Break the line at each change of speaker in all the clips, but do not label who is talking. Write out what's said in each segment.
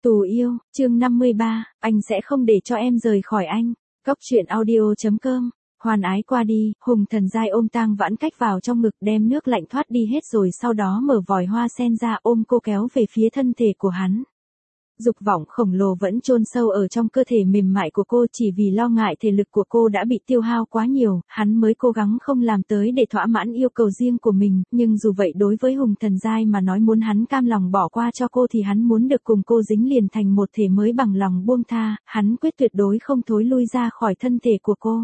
Tù yêu, chương 53, anh sẽ không để cho em rời khỏi anh. Cốc truyện audio.com. Hoàn ái qua đi, Hùng Thần Giai ôm Tang Vãn Cách vào trong ngực đem nước lạnh thoát đi hết rồi sau đó mở vòi hoa sen ra ôm cô kéo về phía thân thể của hắn. Dục vọng khổng lồ vẫn chôn sâu ở trong cơ thể mềm mại của cô, chỉ vì lo ngại thể lực của cô đã bị tiêu hao quá nhiều, hắn mới cố gắng không làm tới để thỏa mãn yêu cầu riêng của mình, nhưng dù vậy đối với Hùng Thần Giai mà nói muốn hắn cam lòng bỏ qua cho cô thì hắn muốn được cùng cô dính liền thành một thể mới bằng lòng buông tha, hắn quyết tuyệt đối không thối lui ra khỏi thân thể của cô.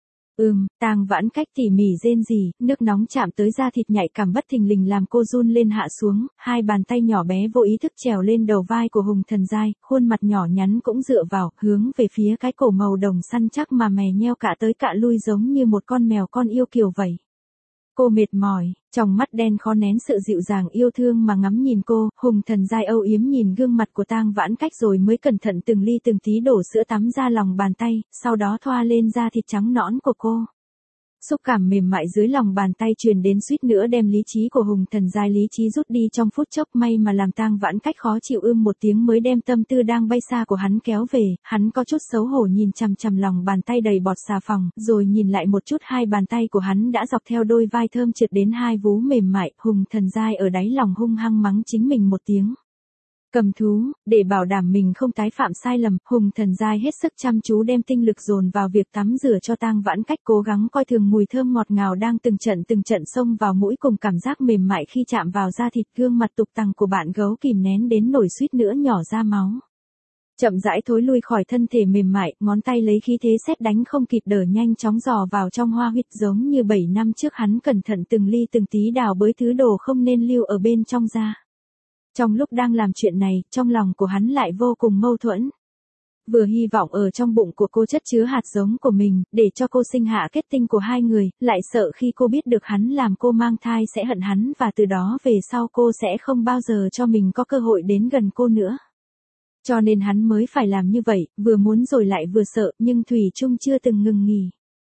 Tang Vãn Cách tỉ mỉ rên rỉ, nước nóng chạm tới da thịt nhạy cảm bất thình lình làm cô run lên hạ xuống, hai bàn tay nhỏ bé vô ý thức trèo lên đầu vai của Hùng Thần Giai, khuôn mặt nhỏ nhắn cũng dựa vào, hướng về phía cái cổ màu đồng săn chắc mà mè nheo cạ tới cạ lui giống như một con mèo con yêu kiều vậy. Cô mệt mỏi, trong mắt đen khó nén sự dịu dàng yêu thương mà ngắm nhìn cô, Hùng Thần Giai âu yếm nhìn gương mặt của Tang Vãn Cách rồi mới cẩn thận từng ly từng tí đổ sữa tắm ra lòng bàn tay, sau đó thoa lên da thịt trắng nõn của cô. Xúc cảm mềm mại dưới lòng bàn tay truyền đến suýt nữa đem lý trí của Hùng Thần Giai lý trí rút đi trong phút chốc, may mà làm Tang Vãn Cách khó chịu một tiếng mới đem tâm tư đang bay xa của hắn kéo về, hắn có chút xấu hổ nhìn chằm chằm lòng bàn tay đầy bọt xà phòng, rồi nhìn lại một chút hai bàn tay của hắn đã dọc theo đôi vai thơm trượt đến hai vú mềm mại, Hùng Thần Giai ở đáy lòng hung hăng mắng chính mình một tiếng. Cầm thú, để bảo đảm mình không tái phạm sai lầm, Hùng Thần Giai hết sức chăm chú đem tinh lực dồn vào việc tắm rửa cho Tang Vãn Cách, cố gắng coi thường mùi thơm ngọt ngào đang từng trận xông vào mũi cùng cảm giác mềm mại khi chạm vào da thịt, gương mặt tục tằng của bạn gấu kìm nén đến nổi suýt nữa nhỏ ra máu. Chậm rãi thối lui khỏi thân thể mềm mại, ngón tay lấy khí thế sét đánh không kịp đỡ nhanh chóng dò vào trong hoa huyệt giống như 7 năm trước hắn cẩn thận từng ly từng tí đào bới thứ đồ không nên lưu ở bên trong ra. Trong lúc đang làm chuyện này, trong lòng của hắn lại vô cùng mâu thuẫn. Vừa hy vọng ở trong bụng của cô chất chứa hạt giống của mình, để cho cô sinh hạ kết tinh của hai người, lại sợ khi cô biết được hắn làm cô mang thai sẽ hận hắn và từ đó về sau cô sẽ không bao giờ cho mình có cơ hội đến gần cô nữa. Cho nên hắn mới phải làm như vậy, vừa muốn rồi lại vừa sợ, nhưng thủy chung chưa từng ngừng nghỉ.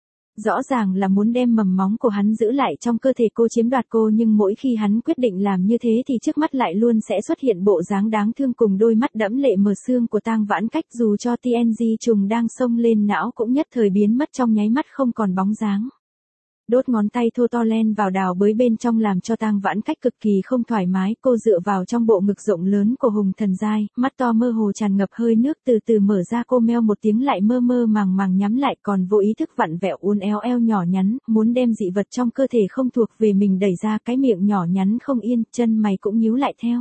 Rõ ràng là muốn đem mầm móng của hắn giữ lại trong cơ thể cô, chiếm đoạt cô, nhưng mỗi khi hắn quyết định làm như thế thì trước mắt lại luôn sẽ xuất hiện bộ dáng đáng thương cùng đôi mắt đẫm lệ mờ sương của Tang Vãn Cách, dù cho TNG trùng đang xông lên não cũng nhất thời biến mất trong nháy mắt không còn bóng dáng. Đốt ngón tay thô to len vào đào bới bên trong làm cho Tang Vãn Cách cực kỳ không thoải mái, cô dựa vào trong bộ ngực rộng lớn của Hùng Thần Giai, mắt to mơ hồ tràn ngập hơi nước từ từ mở ra, cô meo một tiếng lại mơ mơ màng màng nhắm lại, còn vô ý thức vặn vẹo uốn éo eo nhỏ nhắn, muốn đem dị vật trong cơ thể không thuộc về mình đẩy ra, cái miệng nhỏ nhắn không yên, chân mày cũng nhíu lại theo.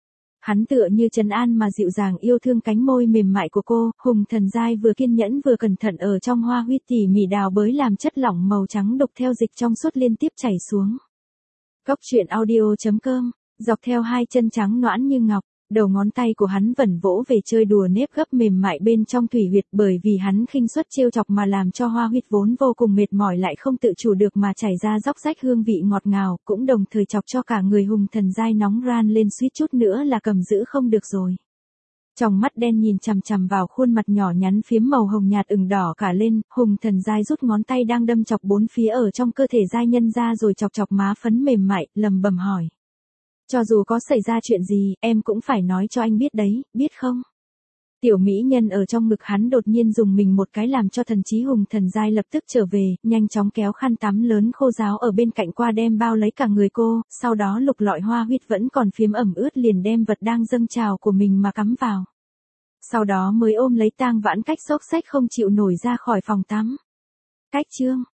Hắn tựa như trấn an mà dịu dàng yêu thương cánh môi mềm mại của cô, Hùng Thần Giai vừa kiên nhẫn vừa cẩn thận ở trong hoa huyết tỉ mỉ đào bới làm chất lỏng màu trắng đục theo dịch trong suốt liên tiếp chảy xuống. Cốc truyện audio.com, dọc theo hai chân trắng nõn như ngọc, đầu ngón tay của hắn vẩn vỗ về chơi đùa nếp gấp mềm mại bên trong thủy huyệt, bởi vì hắn khinh suất trêu chọc mà làm cho hoa huyệt vốn vô cùng mệt mỏi lại không tự chủ được mà chảy ra róc rách hương vị ngọt ngào, cũng đồng thời chọc cho cả người Hùng Thần Giai nóng ran lên, suýt chút nữa là cầm giữ không được rồi. Trong mắt đen nhìn chằm chằm vào khuôn mặt nhỏ nhắn phiếm màu hồng nhạt ửng đỏ cả lên, Hùng Thần Giai rút ngón tay đang đâm chọc bốn phía ở trong cơ thể giai nhân ra rồi chọc chọc má phấn mềm mại, lầm bầm hỏi. Cho dù có xảy ra chuyện gì, em cũng phải nói cho anh biết đấy, biết không? Tiểu mỹ nhân ở trong ngực hắn đột nhiên dùng mình một cái làm cho thần trí Hùng Thần Giai lập tức trở về, nhanh chóng kéo khăn tắm lớn khô ráo ở bên cạnh qua đem bao lấy cả người cô, sau đó lục lọi hoa huyết vẫn còn phiếm ẩm ướt liền đem vật đang dâng trào của mình mà cắm vào. Sau đó mới ôm lấy Tang Vãn Cách xốc xách không chịu nổi ra khỏi phòng tắm. Cách chương